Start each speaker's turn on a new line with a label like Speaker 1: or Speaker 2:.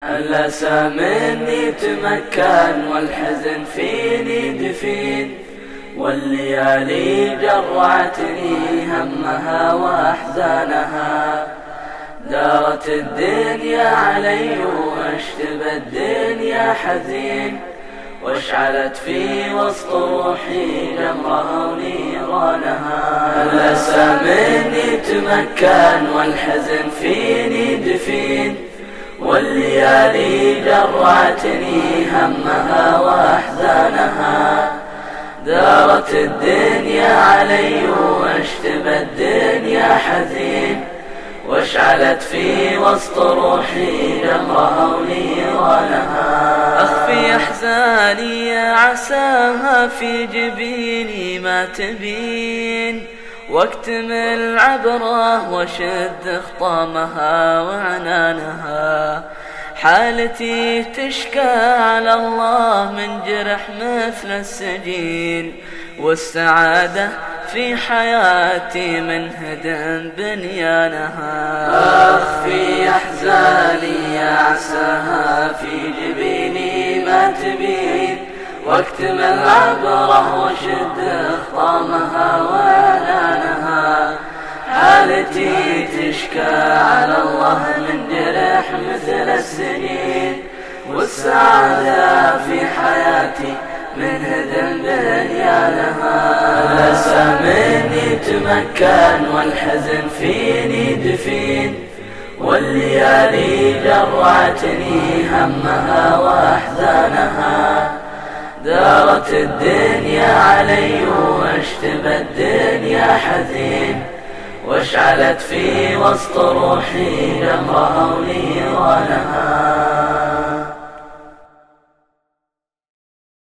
Speaker 1: الأسى مني تمكن والحزن فيني دفين، والليالي جرعتني همها وأحزانها. دارت الدنيا علي واشتبى الدنيا حزين، واشعلت في وسط روحي جمرها ونيرانها. الأسى مني تمكن والحزن فيني دفين، والليالي جرعتني همها وأحزانها. دارت الدنيا علي واشتبى الدنيا حزين، واشعلت في وسط روحي جمرها ونيرانها. أخفي أحزاني عساها في جبيني ما تبين، واكتم العبرة وشد خطامها وعنانها. حالتي تشكى على الله من جرح مثل السجين، والسعادة في حياتي من هدم بنيانها. أخفي أحزاني عساها في جبيني ما تبين، واكتم العبرة وشد خطامها وعنانها. حالتي تشكى على الله من جرح مثل السنين، والسعادة في حياتي من هدم بنيانها. الأسى مني تمكن والحزن فيني دفين، والليالي جرعتني همها وأحزانها. دارت الدنيا علي واشتبى الدنيا حزين، واشعلت في وسط روحي جمرها ونيرانها.